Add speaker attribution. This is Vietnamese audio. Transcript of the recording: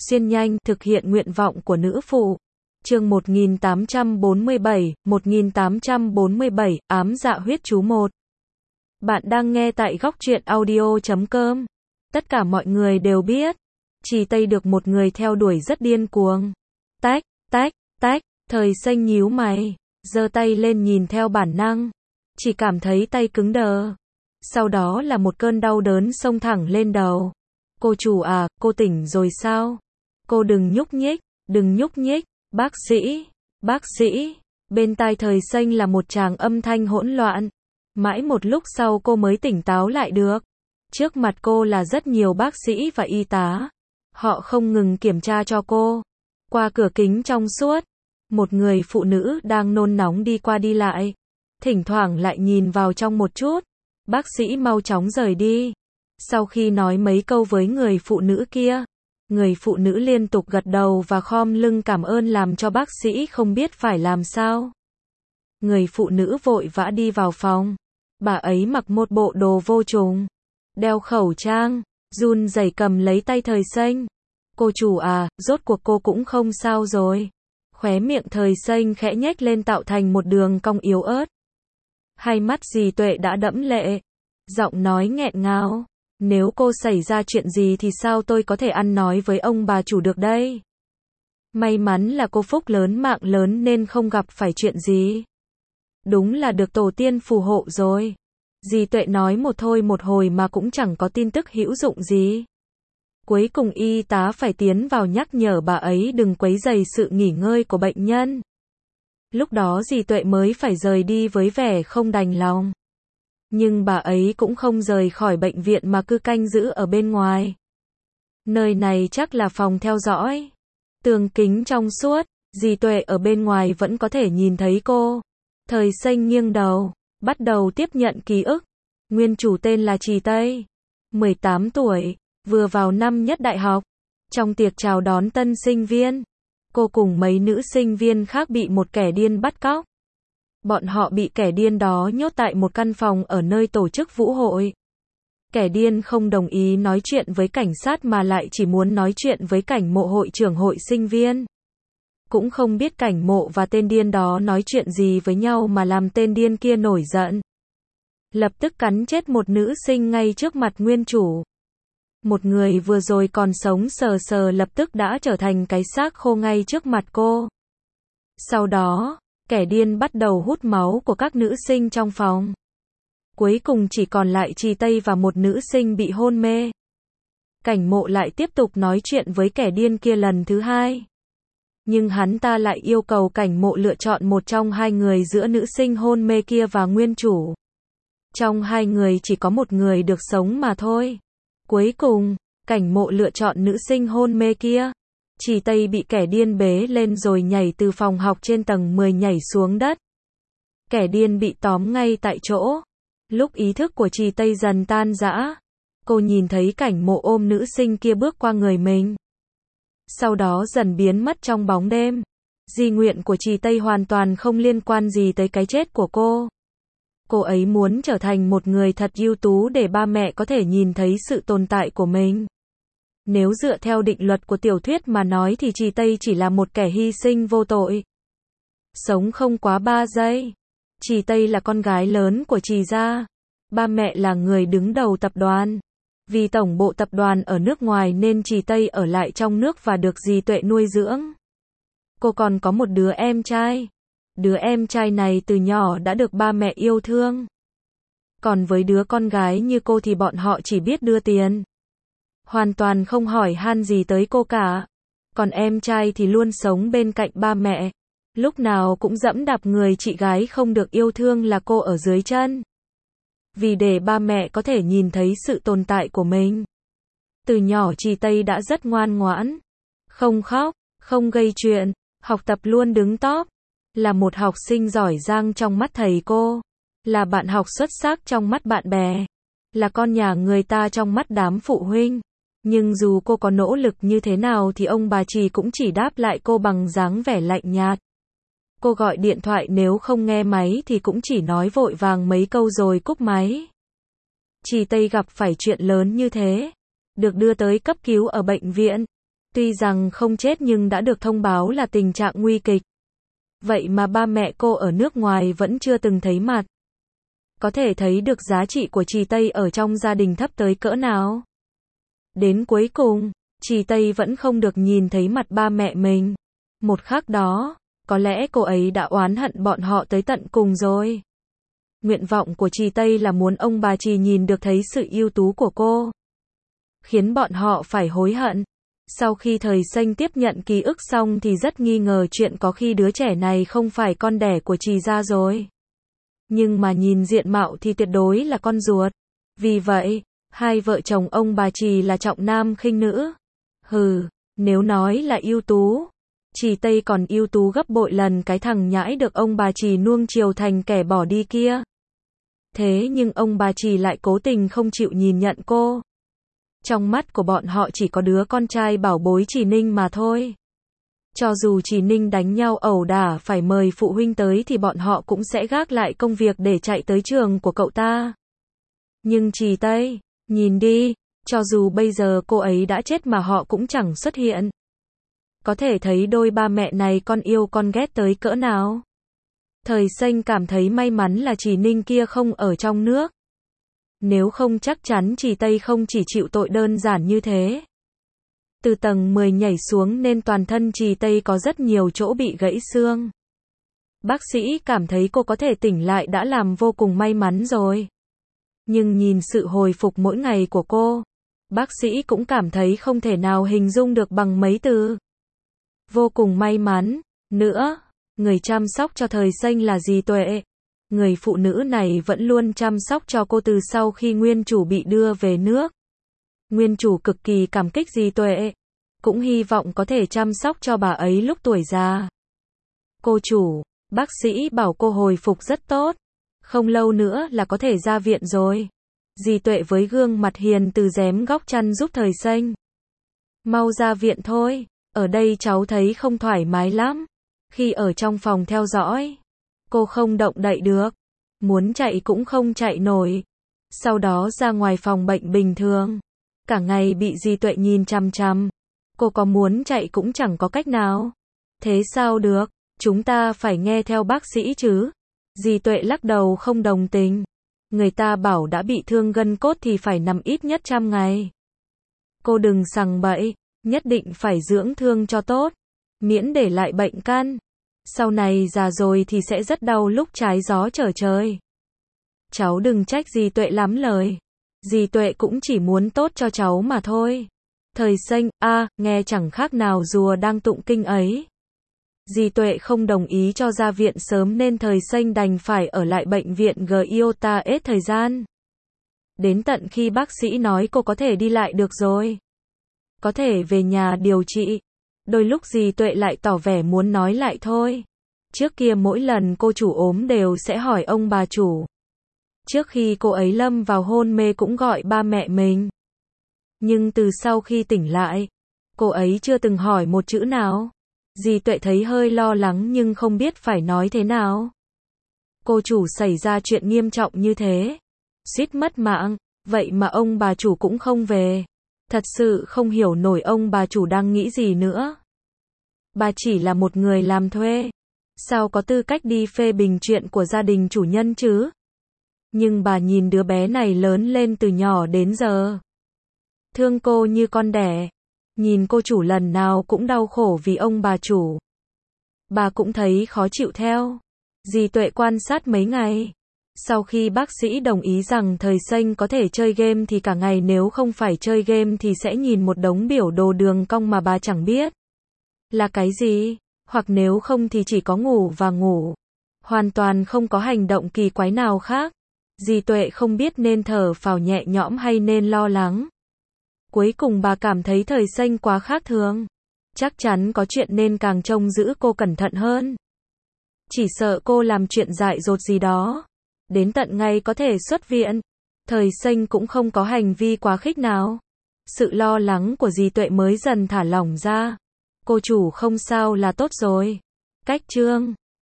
Speaker 1: xuyên nhanh, thực hiện nguyện vọng của nữ phụ. Chương 1847, ám dạ huyết chú 1. Bạn đang nghe tại góc truyện audio.com. Tất cả mọi người đều biết, Trì Tây được một người theo đuổi rất điên cuồng. Tách, tách, tách, Thời Xanh nhíu mày, giơ tay lên nhìn theo bản năng, chỉ cảm thấy tay cứng đờ. Sau đó là một cơn đau đớn xông thẳng lên đầu. Cô chủ à, cô tỉnh rồi sao? Cô đừng nhúc nhích, đừng nhúc nhích, bác sĩ. Bên tai Thời Xanh là một tràng âm thanh hỗn loạn. Mãi một lúc sau cô mới tỉnh táo lại được. Trước mặt cô là rất nhiều bác sĩ và y tá. Họ không ngừng kiểm tra cho cô. Qua cửa kính trong suốt, một người phụ nữ đang nôn nóng đi qua đi lại. Thỉnh thoảng lại nhìn vào trong một chút. Bác sĩ mau chóng rời đi. Sau khi nói mấy câu với người phụ nữ kia, người phụ nữ liên tục gật đầu và khom lưng cảm ơn làm cho bác sĩ không biết phải làm sao. Người phụ nữ vội vã đi vào phòng. Bà ấy mặc một bộ đồ vô trùng, đeo khẩu trang, run rẩy cầm lấy tay Thời Xanh. Cô chủ à, rốt cuộc cô cũng không sao rồi. Khóe miệng Thời Xanh khẽ nhếch lên tạo thành một đường cong yếu ớt. Hai mắt dì Tuệ đã đẫm lệ. Giọng nói nghẹn ngào. Nếu cô xảy ra chuyện gì thì sao tôi có thể ăn nói với ông bà chủ được đây? May mắn là cô phúc lớn mạng lớn nên không gặp phải chuyện gì. Đúng là được tổ tiên phù hộ rồi. Dì Tuệ nói một thôi một hồi mà cũng chẳng có tin tức hữu dụng gì. Cuối cùng y tá phải tiến vào nhắc nhở bà ấy đừng quấy rầy sự nghỉ ngơi của bệnh nhân. Lúc đó dì Tuệ mới phải rời đi với vẻ không đành lòng. Nhưng bà ấy cũng không rời khỏi bệnh viện mà cứ canh giữ ở bên ngoài. Nơi này chắc là phòng theo dõi. Tường kính trong suốt, dì Tuệ ở bên ngoài vẫn có thể nhìn thấy cô. Thời Xanh nghiêng đầu, bắt đầu tiếp nhận ký ức. Nguyên chủ tên là Trì Tây, 18 tuổi, vừa vào năm nhất đại học. Trong tiệc chào đón tân sinh viên, cô cùng mấy nữ sinh viên khác bị một kẻ điên bắt cóc. Bọn họ bị kẻ điên đó nhốt tại một căn phòng ở nơi tổ chức vũ hội. Kẻ điên không đồng ý nói chuyện với cảnh sát mà lại chỉ muốn nói chuyện với cảnh mộ hội trưởng hội sinh viên. Cũng không biết cảnh mộ và tên điên đó nói chuyện gì với nhau mà làm tên điên kia nổi giận. Lập tức cắn chết một nữ sinh ngay trước mặt nguyên chủ. Một người vừa rồi còn sống sờ sờ lập tức đã trở thành cái xác khô ngay trước mặt cô. Sau đó, kẻ điên bắt đầu hút máu của các nữ sinh trong phòng. Cuối cùng chỉ còn lại Trì Tây và một nữ sinh bị hôn mê. Cảnh mộ lại tiếp tục nói chuyện với kẻ điên kia lần thứ hai. Nhưng hắn ta lại yêu cầu cảnh mộ lựa chọn một trong hai người giữa nữ sinh hôn mê kia và nguyên chủ. Trong hai người chỉ có một người được sống mà thôi. Cuối cùng, cảnh mộ lựa chọn nữ sinh hôn mê kia. Trì Tây bị kẻ điên bế lên rồi nhảy từ phòng học trên tầng 10 nhảy xuống đất. Kẻ điên bị tóm ngay tại chỗ. Lúc ý thức của Trì Tây dần tan rã, cô nhìn thấy cảnh mộ ôm nữ sinh kia bước qua người mình. Sau đó dần biến mất trong bóng đêm. Di nguyện của Trì Tây hoàn toàn không liên quan gì tới cái chết của cô. Cô ấy muốn trở thành một người thật ưu tú để ba mẹ có thể nhìn thấy sự tồn tại của mình. Nếu dựa theo định luật của tiểu thuyết mà nói thì Trì Tây chỉ là một kẻ hy sinh vô tội. Sống không quá 3 giây. Trì Tây là con gái lớn của Trì gia. Ba mẹ là người đứng đầu tập đoàn. Vì tổng bộ tập đoàn ở nước ngoài nên Trì Tây ở lại trong nước và được dì Tuệ nuôi dưỡng. Cô còn có một đứa em trai. Đứa em trai này từ nhỏ đã được ba mẹ yêu thương. Còn với đứa con gái như cô thì bọn họ chỉ biết đưa tiền. Hoàn toàn không hỏi han gì tới cô cả. Còn em trai thì luôn sống bên cạnh ba mẹ. Lúc nào cũng dẫm đạp người chị gái không được yêu thương là cô ở dưới chân. Vì để ba mẹ có thể nhìn thấy sự tồn tại của mình. Từ nhỏ Trì Tây đã rất ngoan ngoãn. Không khóc, không gây chuyện, học tập luôn đứng top. Là một học sinh giỏi giang trong mắt thầy cô. Là bạn học xuất sắc trong mắt bạn bè. Là con nhà người ta trong mắt đám phụ huynh. Nhưng dù cô có nỗ lực như thế nào thì ông bà Trì cũng chỉ đáp lại cô bằng dáng vẻ lạnh nhạt. Cô gọi điện thoại nếu không nghe máy thì cũng chỉ nói vội vàng mấy câu rồi cúp máy. Trì Tây gặp phải chuyện lớn như thế. Được đưa tới cấp cứu ở bệnh viện. Tuy rằng không chết nhưng đã được thông báo là tình trạng nguy kịch. Vậy mà ba mẹ cô ở nước ngoài vẫn chưa từng thấy mặt. Có thể thấy được giá trị của Trì Tây ở trong gia đình thấp tới cỡ nào. Đến cuối cùng, Trì Tây vẫn không được nhìn thấy mặt ba mẹ mình. Một khắc đó, có lẽ cô ấy đã oán hận bọn họ tới tận cùng rồi. Nguyện vọng của Trì Tây là muốn ông bà Trì nhìn được thấy sự ưu tú của cô. Khiến bọn họ phải hối hận. Sau khi Thời Xanh tiếp nhận ký ức xong thì rất nghi ngờ chuyện có khi đứa trẻ này không phải con đẻ của Trì gia rồi. Nhưng mà nhìn diện mạo thì tuyệt đối là con ruột. Vì vậy, hai vợ chồng ông bà Trì là trọng nam khinh nữ. Nếu nói là ưu tú, Trì Tây còn ưu tú gấp bội lần cái thằng nhãi được ông bà Trì nuông chiều thành kẻ bỏ đi kia. Thế nhưng ông bà Trì lại cố tình không chịu nhìn nhận cô. Trong mắt của bọn họ chỉ có đứa con trai bảo bối Trì Ninh mà thôi. Cho dù Trì Ninh đánh nhau ẩu đả phải mời phụ huynh tới thì bọn họ cũng sẽ gác lại công việc để chạy tới trường của cậu ta. Nhưng Trì Tây, nhìn đi, cho dù bây giờ cô ấy đã chết mà họ cũng chẳng xuất hiện. Có thể thấy đôi ba mẹ này con yêu con ghét tới cỡ nào. Thời Xanh cảm thấy may mắn là Trì Ninh kia không ở trong nước. Nếu không chắc chắn Trì Tây không chỉ chịu tội đơn giản như thế. Từ tầng 10 nhảy xuống nên toàn thân Trì Tây có rất nhiều chỗ bị gãy xương. Bác sĩ cảm thấy cô có thể tỉnh lại đã làm vô cùng may mắn rồi. Nhưng nhìn sự hồi phục mỗi ngày của cô, bác sĩ cũng cảm thấy không thể nào hình dung được bằng mấy từ. Vô cùng may mắn. Nữa, người chăm sóc cho Thời Xanh là dì Tuệ. Người phụ nữ này vẫn luôn chăm sóc cho cô từ sau khi nguyên chủ bị đưa về nước. Nguyên chủ cực kỳ cảm kích dì Tuệ, cũng hy vọng có thể chăm sóc cho bà ấy lúc tuổi già. Cô chủ, bác sĩ bảo cô hồi phục rất tốt, không lâu nữa là có thể ra viện rồi. Dì Tuệ với gương mặt hiền từ rém góc chăn giúp Thời Xanh. Mau ra viện thôi, ở đây cháu thấy không thoải mái lắm. Khi ở trong phòng theo dõi, cô không động đậy được, muốn chạy cũng không chạy nổi. Sau đó ra ngoài phòng bệnh bình thường, cả ngày bị dì Tuệ nhìn chằm chằm. Cô có muốn chạy cũng chẳng có cách nào. Thế sao được, chúng ta phải nghe theo bác sĩ chứ. Dì Tuệ lắc đầu không đồng tình. Người ta bảo đã bị thương gân cốt thì phải nằm ít nhất 100 ngày. Cô đừng sằng bậy, nhất định phải dưỡng thương cho tốt, miễn để lại bệnh căn. Sau này già rồi thì sẽ rất đau lúc trái gió trở trời. Cháu đừng trách dì Tuệ lắm lời. Dì Tuệ cũng chỉ muốn tốt cho cháu mà thôi. Thời Xanh, nghe chẳng khác nào rùa đang tụng kinh ấy. Dì Tuệ không đồng ý cho ra viện sớm nên Thời Xanh đành phải ở lại bệnh viện Giota hết thời gian. Đến tận khi bác sĩ nói cô có thể đi lại được rồi, có thể về nhà điều trị. Đôi lúc dì Tuệ lại tỏ vẻ muốn nói lại thôi. Trước kia mỗi lần cô chủ ốm đều sẽ hỏi ông bà chủ. Trước khi cô ấy lâm vào hôn mê cũng gọi ba mẹ mình. Nhưng từ sau khi tỉnh lại, cô ấy chưa từng hỏi một chữ nào. Dì Tuệ thấy hơi lo lắng nhưng không biết phải nói thế nào. Cô chủ xảy ra chuyện nghiêm trọng như thế, suýt mất mạng, vậy mà ông bà chủ cũng không về. Thật sự không hiểu nổi ông bà chủ đang nghĩ gì nữa. Bà chỉ là một người làm thuê, sao có tư cách đi phê bình chuyện của gia đình chủ nhân chứ? Nhưng bà nhìn đứa bé này lớn lên từ nhỏ đến giờ, thương cô như con đẻ. Nhìn cô chủ lần nào cũng đau khổ vì ông bà chủ, bà cũng thấy khó chịu theo. Dì Tuệ quan sát mấy ngày. Sau khi bác sĩ đồng ý rằng Thời Xanh có thể chơi game thì cả ngày nếu không phải chơi game thì sẽ nhìn một đống biểu đồ đường cong mà bà chẳng biết là cái gì, hoặc nếu không thì chỉ có ngủ và ngủ. Hoàn toàn không có hành động kỳ quái nào khác. Dì Tuệ không biết nên thở phào nhẹ nhõm hay nên lo lắng. Cuối cùng bà cảm thấy Thời Xanh quá khác thường. Chắc chắn có chuyện nên càng trông giữ cô cẩn thận hơn. Chỉ sợ cô làm chuyện dại dột gì đó. Đến tận ngày có thể xuất viện, Thời Xanh cũng không có hành vi quá khích nào. Sự lo lắng của dì Tuệ mới dần thả lỏng ra. Cô chủ không sao là tốt rồi. Cách chương